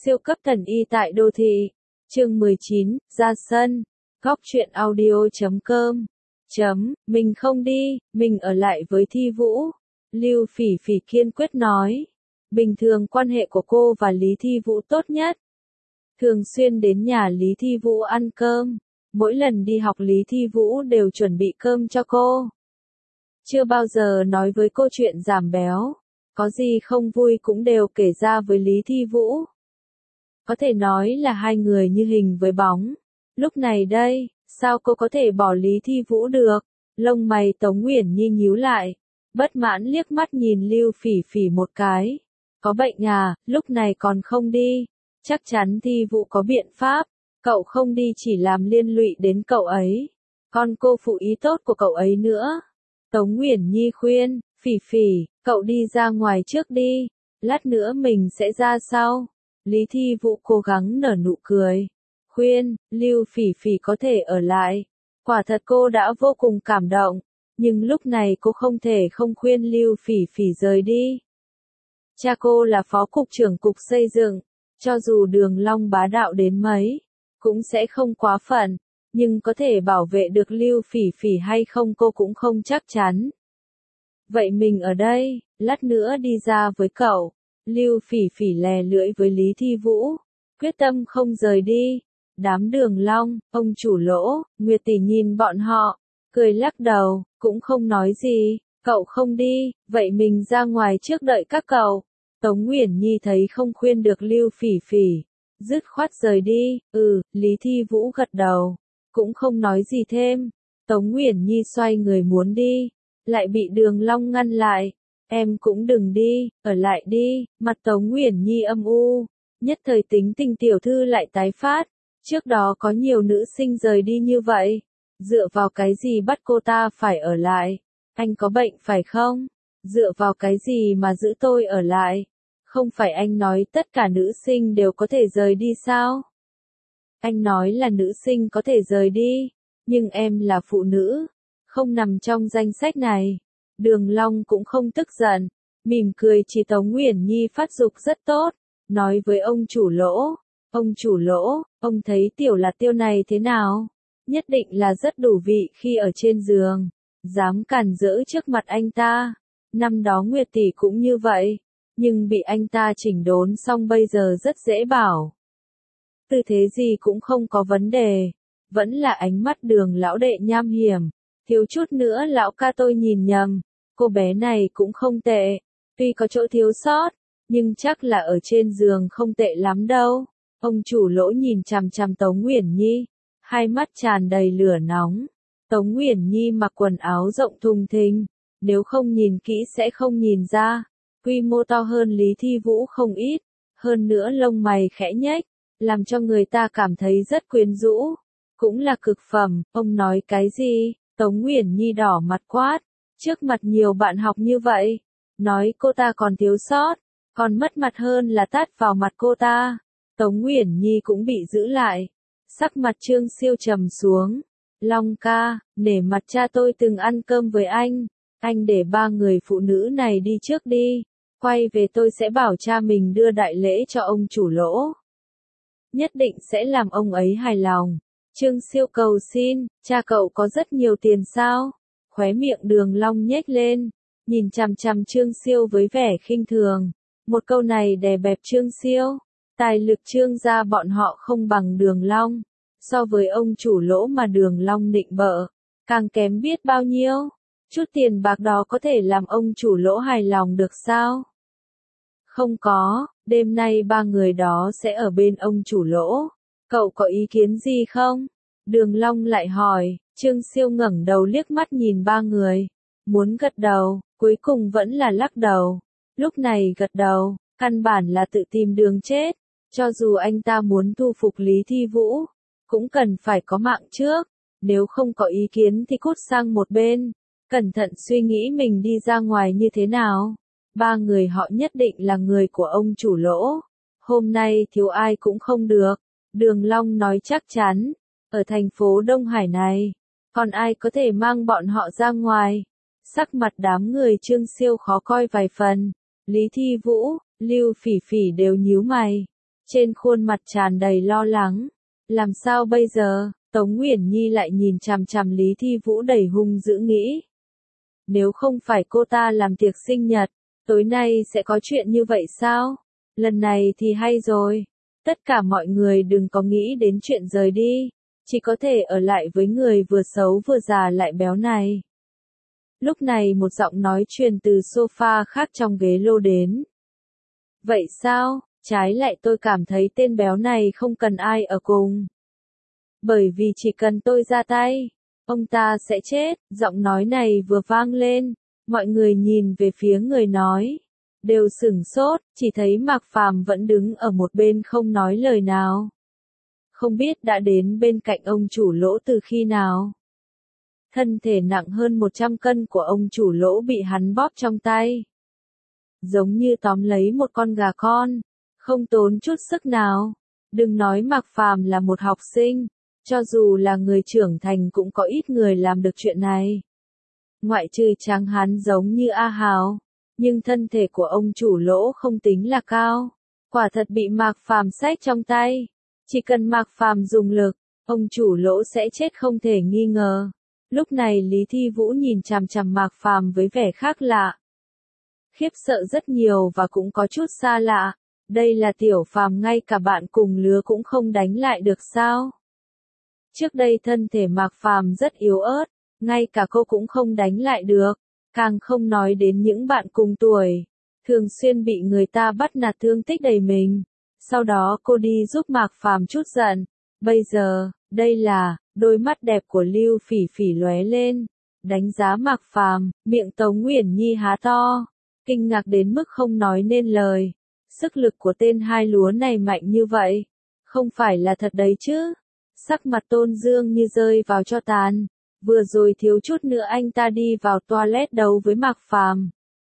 Siêu cấp thần y tại đô thị. Chương 19, ra sân. Góc truyện audio.com. Mình không đi, mình ở lại với Thi Vũ. Lưu Phỉ Phỉ kiên quyết nói. Bình thường quan hệ của cô và Lý Thi Vũ tốt nhất. Thường xuyên đến nhà Lý Thi Vũ ăn cơm. Mỗi lần đi học Lý Thi Vũ đều chuẩn bị cơm cho cô. Chưa bao giờ nói với cô chuyện giảm béo. Có gì không vui cũng đều kể ra với Lý Thi Vũ. Có thể nói là hai người như hình với bóng. Lúc này đây, sao cô có thể bỏ Lý Thi Vũ được? Lông mày Tống Uyển Nhi nhíu lại. Bất mãn liếc mắt nhìn Lưu Phỉ Phỉ một cái. Có bệnh à, lúc này còn không đi. Chắc chắn Thi Vũ có biện pháp. Cậu không đi chỉ làm liên lụy đến cậu ấy. Còn cô phụ ý tốt của cậu ấy nữa. Tống Uyển Nhi khuyên, Phỉ Phỉ, cậu đi ra ngoài trước đi. Lát nữa mình sẽ ra sau. Lý Thi Vũ cố gắng nở nụ cười. Khuyên, Lưu Phỉ Phỉ có thể ở lại. Quả thật cô đã vô cùng cảm động. Nhưng lúc này cô không thể không khuyên Lưu Phỉ Phỉ rời đi. Cha cô là phó cục trưởng cục xây dựng. Cho dù Đường Long bá đạo đến mấy, cũng sẽ không quá phận. Nhưng có thể bảo vệ được Lưu Phỉ Phỉ hay không cô cũng không chắc chắn. Vậy mình ở đây, lát nữa đi ra với cậu. Lưu Phỉ Phỉ lè lưỡi với Lý Thi Vũ, quyết tâm không rời đi. Đám Đường Long, ông chủ Lỗ, Nguyệt tỷ nhìn bọn họ, cười lắc đầu, cũng không nói gì. Cậu không đi, vậy mình ra ngoài trước đợi các cậu. Tống Uyển Nhi thấy không khuyên được Lưu Phỉ Phỉ, dứt khoát rời đi. Lý Thi Vũ gật đầu, cũng không nói gì thêm. Tống Uyển Nhi xoay người muốn đi, lại bị Đường Long ngăn lại. Em cũng đừng đi, ở lại đi. Mặt Tống Uyển Nhi âm u, nhất thời tính tình tiểu thư lại tái phát. Trước đó có nhiều nữ sinh rời đi như vậy, dựa vào cái gì bắt cô ta phải ở lại? Anh có bệnh phải không? Dựa vào cái gì mà giữ tôi ở lại? Không phải anh nói tất cả nữ sinh đều có thể rời đi sao? Anh nói là nữ sinh có thể rời đi, nhưng em là phụ nữ, không nằm trong danh sách này. Đường Long cũng không tức giận, mỉm cười chỉ Tống Uyển Nhi phát dục rất tốt, nói với ông chủ Lỗ. Ông chủ Lỗ, ông thấy tiểu là tiêu này thế nào? Nhất định là rất đủ vị khi ở trên giường, dám cản rỡ trước mặt anh ta. Năm đó Nguyệt tỷ cũng như vậy, nhưng bị anh ta chỉnh đốn xong bây giờ rất dễ bảo. Tư thế gì cũng không có vấn đề, vẫn là ánh mắt Đường lão đệ nham hiểm, thiếu chút nữa lão ca tôi nhìn nhầm. Cô bé này cũng không tệ, tuy có chỗ thiếu sót, nhưng chắc là ở trên giường không tệ lắm đâu. Ông chủ Lỗ nhìn chằm chằm Tống Uyển Nhi, hai mắt tràn đầy lửa nóng. Tống Uyển Nhi mặc quần áo rộng thùng thình, nếu không nhìn kỹ sẽ không nhìn ra, quy mô to hơn Lý Thi Vũ không ít, hơn nữa lông mày khẽ nhếch, làm cho người ta cảm thấy rất quyến rũ, cũng là cực phẩm. Ông nói cái gì? Tống Uyển Nhi đỏ mặt quát, trước mặt nhiều bạn học như vậy, nói cô ta còn thiếu sót, còn mất mặt hơn là tát vào mặt cô ta. Tống Uyển Nhi cũng bị giữ lại, sắc mặt Trương Siêu trầm xuống. Long ca, nể mặt cha tôi từng ăn cơm với anh để ba người phụ nữ này đi trước đi, quay về tôi sẽ bảo cha mình đưa đại lễ cho ông chủ Lỗ. Nhất định sẽ làm ông ấy hài lòng. Trương Siêu cầu xin, cha cậu có rất nhiều tiền sao? Khóe miệng Đường Long nhếch lên, nhìn chằm chằm Trương Siêu với vẻ khinh thường. Một câu này đè bẹp Trương Siêu. Tài lực Trương gia bọn họ không bằng Đường Long, so với ông chủ Lỗ mà Đường Long nịnh bợ, càng kém biết bao nhiêu. Chút tiền bạc đó có thể làm ông chủ Lỗ hài lòng được sao? Không có, đêm nay ba người đó sẽ ở bên ông chủ Lỗ. Cậu có ý kiến gì không? Đường Long lại hỏi. Trương Siêu ngẩng đầu liếc mắt nhìn ba người, muốn gật đầu, cuối cùng vẫn là lắc đầu. Lúc này gật đầu, căn bản là tự tìm đường chết. Cho dù anh ta muốn thu phục Lý Thi Vũ, cũng cần phải có mạng trước. Nếu không có ý kiến thì cút sang một bên, cẩn thận suy nghĩ mình đi ra ngoài như thế nào. Ba người họ nhất định là người của ông chủ Lỗ. Hôm nay thiếu ai cũng không được. Đường Long nói chắc chắn, ở thành phố Đông Hải này, còn ai có thể mang bọn họ ra ngoài? Sắc mặt đám người Trương Siêu khó coi vài phần. Lý Thi Vũ, Lưu Phỉ Phỉ đều nhíu mày. trên khuôn mặt tràn đầy lo lắng. Làm sao bây giờ? Tống Uyển Nhi lại nhìn chằm chằm Lý Thi Vũ đầy hung dữ nghĩ. Nếu không phải cô ta làm tiệc sinh nhật, tối nay sẽ có chuyện như vậy sao? Lần này thì hay rồi. Tất cả mọi người đừng có nghĩ đến chuyện rời đi, chỉ có thể ở lại với người vừa xấu vừa già lại béo này. Lúc này một giọng nói truyền từ sofa khác trong ghế lô đến. Vậy sao? Trái lại tôi cảm thấy tên béo này không cần ai ở cùng. Bởi vì chỉ cần tôi ra tay, ông ta sẽ chết. Giọng nói này vừa vang lên, mọi người nhìn về phía người nói, đều sửng sốt, chỉ thấy Mạc Phàm vẫn đứng ở một bên không nói lời nào. Không biết đã đến bên cạnh ông chủ Lỗ từ khi nào. Thân thể nặng hơn 100 cân của ông chủ Lỗ bị hắn bóp trong tay. Giống như tóm lấy một con gà con, không tốn chút sức nào. Đừng nói Mạc Phàm là một học sinh, cho dù là người trưởng thành cũng có ít người làm được chuyện này. Ngoại trừ tráng hán giống như A Hào, nhưng thân thể của ông chủ Lỗ không tính là cao. Quả thật bị Mạc Phàm xách trong tay. Chỉ cần Mạc Phàm dùng lực, ông chủ Lỗ sẽ chết không thể nghi ngờ. Lúc này Lý Thi Vũ nhìn chằm chằm Mạc Phàm với vẻ khác lạ. Khiếp sợ rất nhiều và cũng có chút xa lạ. Đây là Tiểu Phàm, ngay cả bạn cùng lứa cũng không đánh lại được sao? Trước đây thân thể Mạc Phàm rất yếu ớt, ngay cả cô cũng không đánh lại được, càng không nói đến những bạn cùng tuổi, thường xuyên bị người ta bắt nạt thương tích đầy mình. Sau đó cô đi giúp Mạc Phàm chút giận. Bây giờ, đây là, đôi mắt đẹp của Lưu Phỉ Phỉ lóe lên, đánh giá Mạc Phàm, miệng Tống Uyển Nhi há to, kinh ngạc đến mức không nói nên lời. Sức lực của tên hai lúa này mạnh như vậy, không phải là thật đấy chứ? Sắc mặt Tôn Dương như rơi vào tro tàn, vừa rồi thiếu chút nữa anh ta đi vào toilet đấu với Mạc Phàm.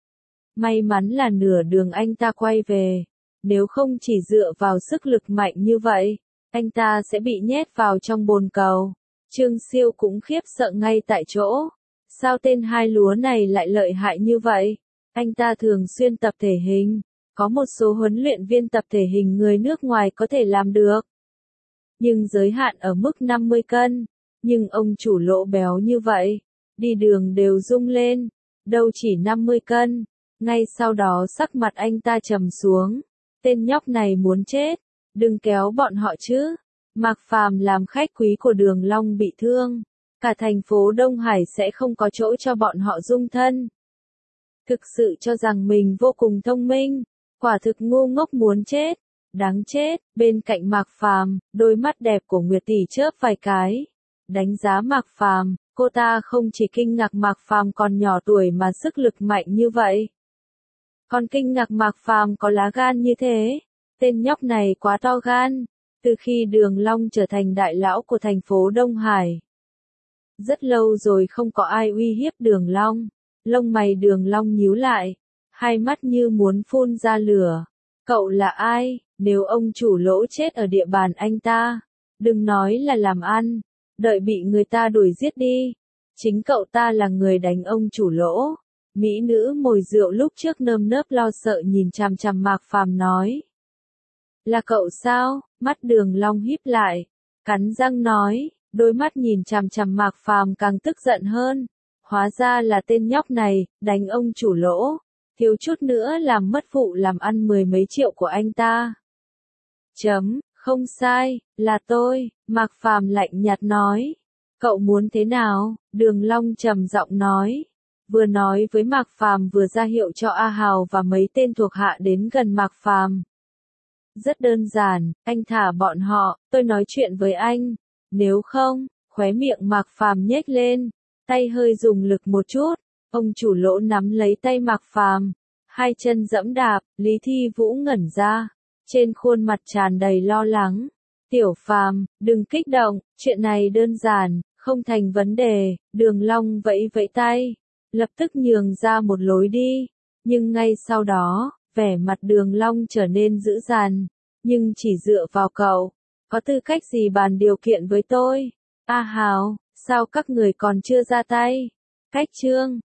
May mắn là nửa đường anh ta quay về, nếu không chỉ dựa vào sức lực mạnh như vậy, anh ta sẽ bị nhét vào trong bồn cầu. Trương Siêu cũng khiếp sợ ngay tại chỗ. Sao tên hai lúa này lại lợi hại như vậy? Anh ta thường xuyên tập thể hình, có một số huấn luyện viên tập thể hình người nước ngoài có thể làm được. Nhưng giới hạn ở mức 50 cân. Nhưng ông chủ Lỗ béo như vậy, đi đường đều rung lên, đâu chỉ 50 cân. Ngay sau đó sắc mặt anh ta trầm xuống. Tên nhóc này muốn chết, đừng kéo bọn họ chứ. Mạc Phàm làm khách quý của Đường Long bị thương, cả thành phố Đông Hải sẽ không có chỗ cho bọn họ dung thân. Thực sự cho rằng mình vô cùng thông minh, quả thực ngu ngốc muốn chết, đáng chết. Bên cạnh Mạc Phàm, đôi mắt đẹp của Nguyệt tỷ chớp vài cái, đánh giá Mạc Phàm, cô ta không chỉ kinh ngạc Mạc Phàm còn nhỏ tuổi mà sức lực mạnh như vậy, còn kinh ngạc Mạc Phàm có lá gan như thế. Tên nhóc này quá to gan. Từ khi Đường Long trở thành đại lão của thành phố Đông Hải, rất lâu rồi không có ai uy hiếp Đường Long. Lông mày Đường Long nhíu lại, hai mắt như muốn phun ra lửa. Cậu là ai? Nếu ông chủ Lỗ chết ở địa bàn anh ta, đừng nói là làm ăn, đợi bị người ta đuổi giết đi. Chính cậu ta là người đánh ông chủ Lỗ. Mỹ nữ mồi rượu lúc trước nơm nớp lo sợ nhìn chằm chằm Mạc Phàm nói. Là cậu sao? Mắt Đường Long híp lại, cắn răng nói, đôi mắt nhìn chằm chằm Mạc Phàm càng tức giận hơn. Hóa ra là tên nhóc này, đánh ông chủ Lỗ, thiếu chút nữa làm mất vụ làm ăn 10 mấy triệu của anh ta. Không sai, là tôi, Mạc Phàm lạnh nhạt nói. Cậu muốn thế nào? Đường Long trầm giọng nói. Vừa nói với Mạc Phàm vừa ra hiệu cho A Hào và mấy tên thuộc hạ đến gần Mạc Phàm. Rất đơn giản, anh thả bọn họ, tôi nói chuyện với anh. Nếu không, khóe miệng Mạc Phàm nhếch lên, tay hơi dùng lực một chút. Ông chủ Lỗ nắm lấy tay Mạc Phàm, hai chân giẫm đạp. Lý Thi Vũ ngẩn ra, trên khuôn mặt tràn đầy lo lắng. Tiểu Phàm, đừng kích động, chuyện này đơn giản, không thành vấn đề. Đường Long vẫy vẫy tay, lập tức nhường ra một lối đi. Nhưng ngay sau đó, vẻ mặt Đường Long trở nên dữ dằn. Nhưng chỉ dựa vào cậu, có tư cách gì bàn điều kiện với tôi? A Hào, sao các người còn chưa ra tay? Cách chương